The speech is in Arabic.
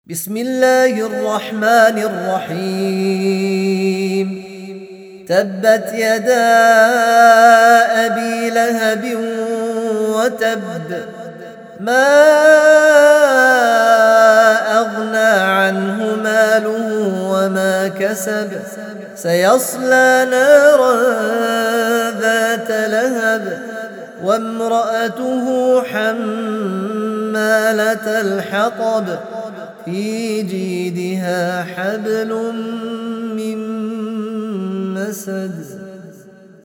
بسم الله الرحمن الرحيم. تبت يدا أبي لهب وتب، ما أغنى عنه ماله وما كسب، سيصلى نارا ذات لهب وامرأته حمالة الحطب في جيدها حبل من مسد.